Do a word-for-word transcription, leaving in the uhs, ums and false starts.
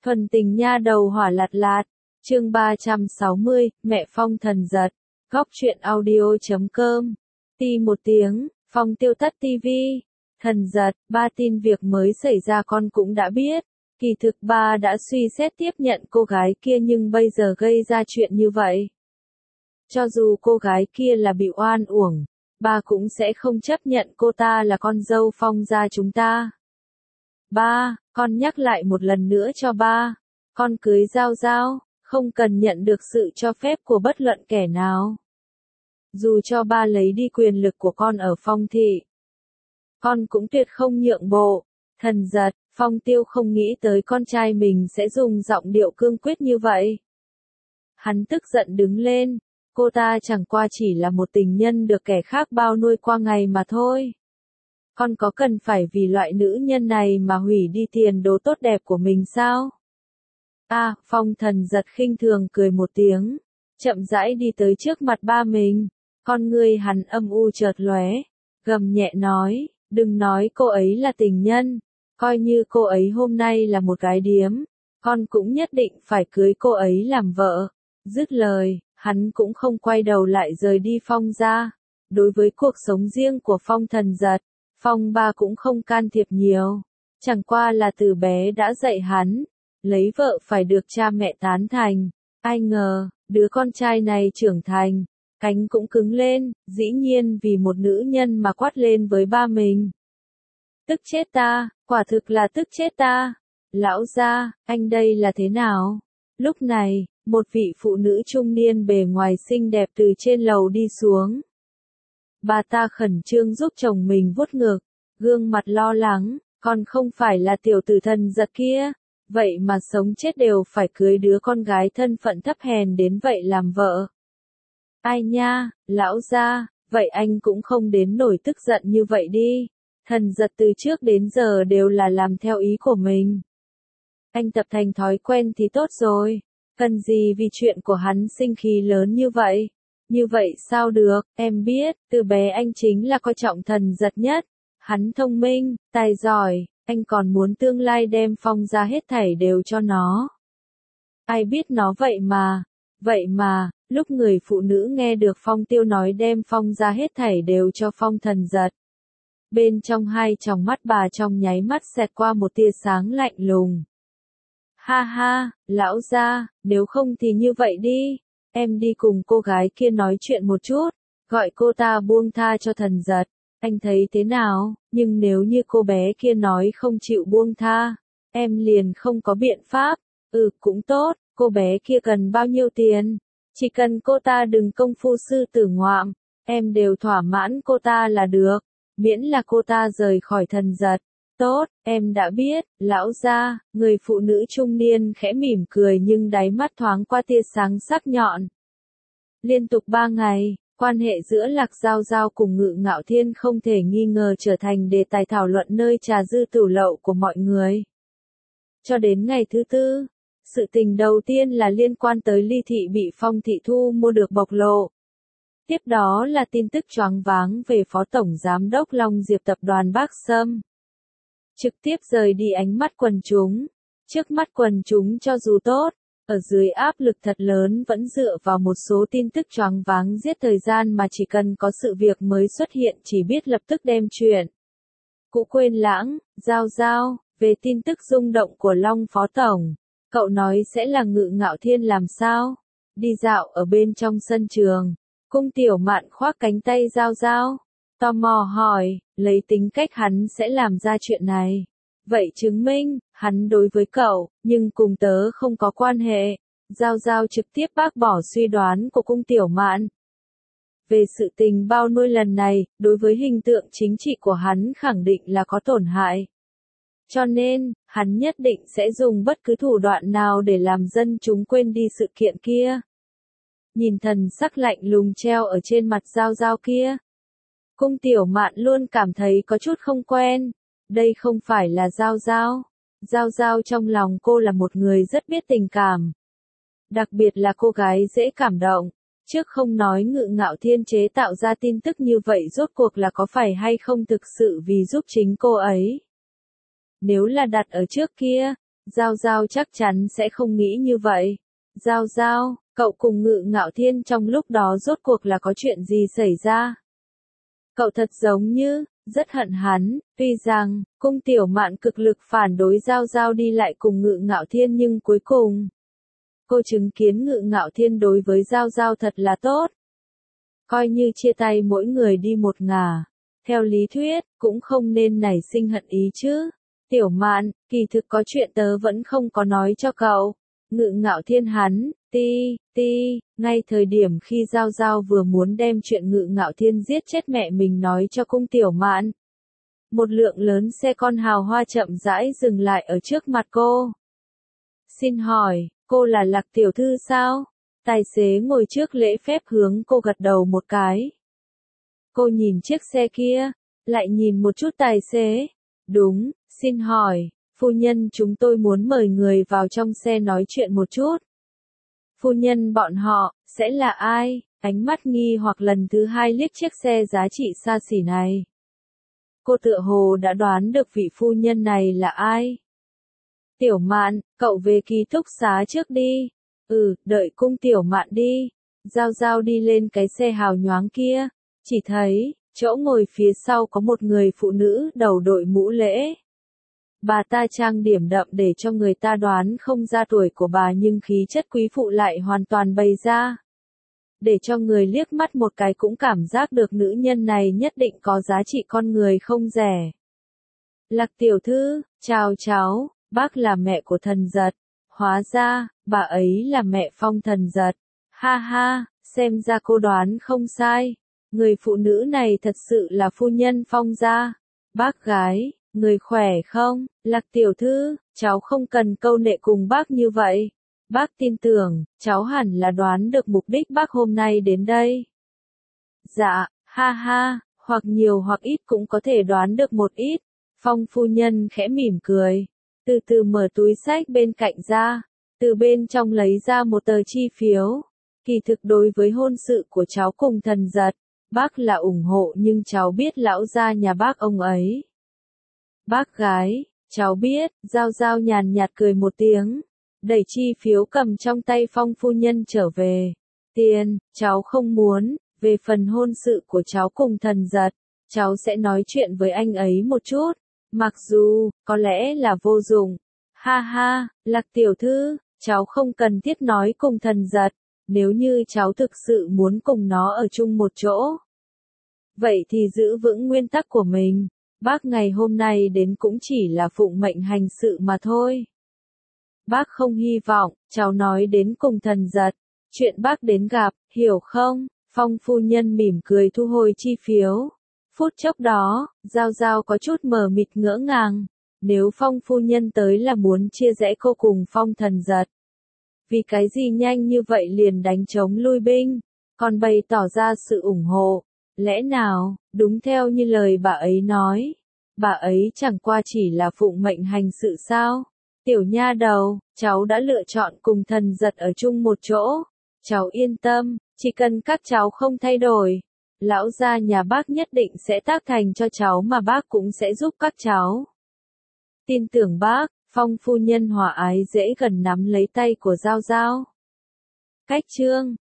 Thuần tình nha đầu hỏa lạt lạt, chương ba trăm sáu mươi, mẹ Phong thần giật, góc truyện audio chấm com, ti một tiếng, Phong tiêu tắt tivi, thần giật, ba tin việc mới xảy ra con cũng đã biết, kỳ thực ba đã suy xét tiếp nhận cô gái kia nhưng bây giờ gây ra chuyện như vậy. Cho dù cô gái kia là bị oan uổng, ba cũng sẽ không chấp nhận cô ta là con dâu Phong gia chúng ta. Ba, con nhắc lại một lần nữa cho ba, con cưới Giao Giao, không cần nhận được sự cho phép của bất luận kẻ nào. Dù cho ba lấy đi quyền lực của con ở Phong thị, con cũng tuyệt không nhượng bộ. Thần giật, Phong Tiêu không nghĩ tới con trai mình sẽ dùng giọng điệu cương quyết như vậy. Hắn tức giận đứng lên, cô ta chẳng qua chỉ là một tình nhân được kẻ khác bao nuôi qua ngày mà thôi. Con có cần phải vì loại nữ nhân này mà hủy đi tiền đồ tốt đẹp của mình sao? À, Phong thần giật khinh thường cười một tiếng, chậm rãi đi tới trước mặt ba mình, con ngươi hắn âm u chợt lóe, gầm nhẹ nói, đừng nói cô ấy là tình nhân, coi như cô ấy hôm nay là một gái điếm, con cũng nhất định phải cưới cô ấy làm vợ. Dứt lời, hắn cũng không quay đầu lại rời đi Phong ra. Đối với cuộc sống riêng của Phong thần giật, Phong ba cũng không can thiệp nhiều, chẳng qua là từ bé đã dạy hắn, lấy vợ phải được cha mẹ tán thành. Ai ngờ, đứa con trai này trưởng thành, cánh cũng cứng lên, dĩ nhiên vì một nữ nhân mà quát lên với ba mình. Tức chết ta, quả thực là tức chết ta. Lão gia, anh đây là thế nào? Lúc này, một vị phụ nữ trung niên bề ngoài xinh đẹp từ trên lầu đi xuống. Bà ta khẩn trương giúp chồng mình vuốt ngực, gương mặt lo lắng, còn không phải là tiểu tử thần giật kia, vậy mà sống chết đều phải cưới đứa con gái thân phận thấp hèn đến vậy làm vợ. Ai nha, lão gia, vậy anh cũng không đến nổi tức giận như vậy đi, thần giật từ trước đến giờ đều là làm theo ý của mình. Anh tập thành thói quen thì tốt rồi, cần gì vì chuyện của hắn sinh khí lớn như vậy. Như vậy sao được, em biết, từ bé anh chính là coi trọng thần giật nhất. Hắn thông minh, tài giỏi, anh còn muốn tương lai đem Phong ra hết thảy đều cho nó. Ai biết nó vậy mà, vậy mà, lúc người phụ nữ nghe được Phong Tiêu nói đem Phong ra hết thảy đều cho Phong thần giật. Bên trong hai tròng mắt bà trong nháy mắt xẹt qua một tia sáng lạnh lùng. Ha ha, lão gia, nếu không thì như vậy đi. Em đi cùng cô gái kia nói chuyện một chút, gọi cô ta buông tha cho thần giật, anh thấy thế nào? Nhưng nếu như cô bé kia nói không chịu buông tha, em liền không có biện pháp. Ừ, cũng tốt, cô bé kia cần bao nhiêu tiền? Chỉ cần cô ta đừng công phu sư tử ngoạm, em đều thỏa mãn cô ta là được, miễn là cô ta rời khỏi thần giật. Tốt, em đã biết, lão gia, người phụ nữ trung niên khẽ mỉm cười nhưng đáy mắt thoáng qua tia sáng sắc nhọn. Liên tục ba ngày, quan hệ giữa Lạc Giao Giao cùng Ngự Ngạo Thiên không thể nghi ngờ trở thành đề tài thảo luận nơi trà dư tửu lậu của mọi người. Cho đến ngày thứ tư, sự tình đầu tiên là liên quan tới Ly Thị bị Phong Thị thu mua được bộc lộ. Tiếp đó là tin tức choáng váng về Phó Tổng Giám đốc Long Diệp Tập đoàn Bắc Sâm. Trực tiếp rời đi ánh mắt quần chúng. Trước mắt quần chúng cho dù tốt, ở dưới áp lực thật lớn vẫn dựa vào một số tin tức choáng váng giết thời gian mà chỉ cần có sự việc mới xuất hiện chỉ biết lập tức đem chuyện. Cũ quên lãng, Giao Giao, về tin tức rung động của Long Phó Tổng, cậu nói sẽ là Ngự Ngạo Thiên làm sao? Đi dạo ở bên trong sân trường, Cung Tiểu Mạn khoác cánh tay Giao Giao, tò mò hỏi, lấy tính cách hắn sẽ làm ra chuyện này. Vậy chứng minh, hắn đối với cậu, nhưng cùng tớ không có quan hệ. Giao Giao trực tiếp bác bỏ suy đoán của Cung Tiểu Mạn. Về sự tình bao nuôi lần này, đối với hình tượng chính trị của hắn khẳng định là có tổn hại. Cho nên, hắn nhất định sẽ dùng bất cứ thủ đoạn nào để làm dân chúng quên đi sự kiện kia. Nhìn thần sắc lạnh lùng treo ở trên mặt Giao Giao kia, Cung Tiểu Mạn luôn cảm thấy có chút không quen. Đây không phải là Giao Giao. Giao Giao trong lòng cô là một người rất biết tình cảm. Đặc biệt là cô gái dễ cảm động. Trước không nói Ngự Ngạo Thiên chế tạo ra tin tức như vậy rốt cuộc là có phải hay không thực sự vì giúp chính cô ấy. Nếu là đặt ở trước kia, Giao Giao chắc chắn sẽ không nghĩ như vậy. Giao Giao, cậu cùng Ngự Ngạo Thiên trong lúc đó rốt cuộc là có chuyện gì xảy ra? Cậu thật giống như, rất hận hắn, tuy rằng, Cung Tiểu Mạn cực lực phản đối Giao Giao đi lại cùng Ngự Ngạo Thiên nhưng cuối cùng, cô chứng kiến Ngự Ngạo Thiên đối với Giao Giao thật là tốt. Coi như chia tay mỗi người đi một ngả. Theo lý thuyết, cũng không nên nảy sinh hận ý chứ. Tiểu Mạn, kỳ thực có chuyện tớ vẫn không có nói cho cậu. Ngự Ngạo Thiên hắn, ti, ti, ngay thời điểm khi Giao Giao vừa muốn đem chuyện Ngự Ngạo Thiên giết chết mẹ mình nói cho Cung Tiểu Mạn. Một lượng lớn xe con hào hoa chậm rãi dừng lại ở trước mặt cô. Xin hỏi, cô là Lạc tiểu thư sao? Tài xế ngồi trước lễ phép hướng cô gật đầu một cái. Cô nhìn chiếc xe kia, lại nhìn một chút tài xế. Đúng, xin hỏi, phu nhân chúng tôi muốn mời người vào trong xe nói chuyện một chút. Phu nhân bọn họ, sẽ là ai? Ánh mắt nghi hoặc lần thứ hai liếc chiếc xe giá trị xa xỉ này. Cô tựa hồ đã đoán được vị phu nhân này là ai. Tiểu Mạn, cậu về ký túc xá trước đi. Ừ, đợi Cung Tiểu Mạn đi. Giao Giao đi lên cái xe hào nhoáng kia. Chỉ thấy, chỗ ngồi phía sau có một người phụ nữ đầu đội mũ lễ. Bà ta trang điểm đậm để cho người ta đoán không ra tuổi của bà nhưng khí chất quý phụ lại hoàn toàn bày ra. Để cho người liếc mắt một cái cũng cảm giác được nữ nhân này nhất định có giá trị con người không rẻ. Lạc tiểu thư, chào cháu, bác là mẹ của Thần Giật. Hóa ra, bà ấy là mẹ Phong Thần Giật. Ha ha, xem ra cô đoán không sai. Người phụ nữ này thật sự là phu nhân Phong gia. Bác gái, người khỏe không? Lạc tiểu thư, cháu không cần câu nệ cùng bác như vậy. Bác tin tưởng, cháu hẳn là đoán được mục đích bác hôm nay đến đây. Dạ, ha ha, hoặc nhiều hoặc ít cũng có thể đoán được một ít. Phong phu nhân khẽ mỉm cười, từ từ mở túi xách bên cạnh ra, từ bên trong lấy ra một tờ chi phiếu. Kỳ thực đối với hôn sự của cháu cùng Thần Giật, bác là ủng hộ nhưng cháu biết lão gia nhà bác ông ấy. Bác gái, cháu biết, Giao Giao nhàn nhạt cười một tiếng, đẩy chi phiếu cầm trong tay Phong phu nhân trở về. Tiền, cháu không muốn, về phần hôn sự của cháu cùng Thần Giật, cháu sẽ nói chuyện với anh ấy một chút, mặc dù, có lẽ là vô dụng. Ha ha, Lạc tiểu thư, cháu không cần thiết nói cùng Thần Giật, nếu như cháu thực sự muốn cùng nó ở chung một chỗ. Vậy thì giữ vững nguyên tắc của mình, bác ngày hôm nay đến cũng chỉ là phụng mệnh hành sự mà thôi. Bác không hy vọng, cháu nói đến cùng Thần Giật, chuyện bác đến gặp, hiểu không? Phong phu nhân mỉm cười thu hồi chi phiếu. Phút chốc đó, Giao Giao có chút mờ mịt ngỡ ngàng, nếu Phong phu nhân tới là muốn chia rẽ cô cùng Phong Thần Giật. Vì cái gì nhanh như vậy liền đánh trống lui binh, còn bày tỏ ra sự ủng hộ, lẽ nào, đúng theo như lời bà ấy nói, bà ấy chẳng qua chỉ là phụng mệnh hành sự sao? Tiểu nha đầu, cháu đã lựa chọn cùng Thần Giật ở chung một chỗ, cháu yên tâm, chỉ cần các cháu không thay đổi, lão gia nhà bác nhất định sẽ tác thành cho cháu mà bác cũng sẽ giúp các cháu. Tin tưởng bác. Phong phu nhân hòa ái dễ gần nắm lấy tay của Giao Giao. Cách chương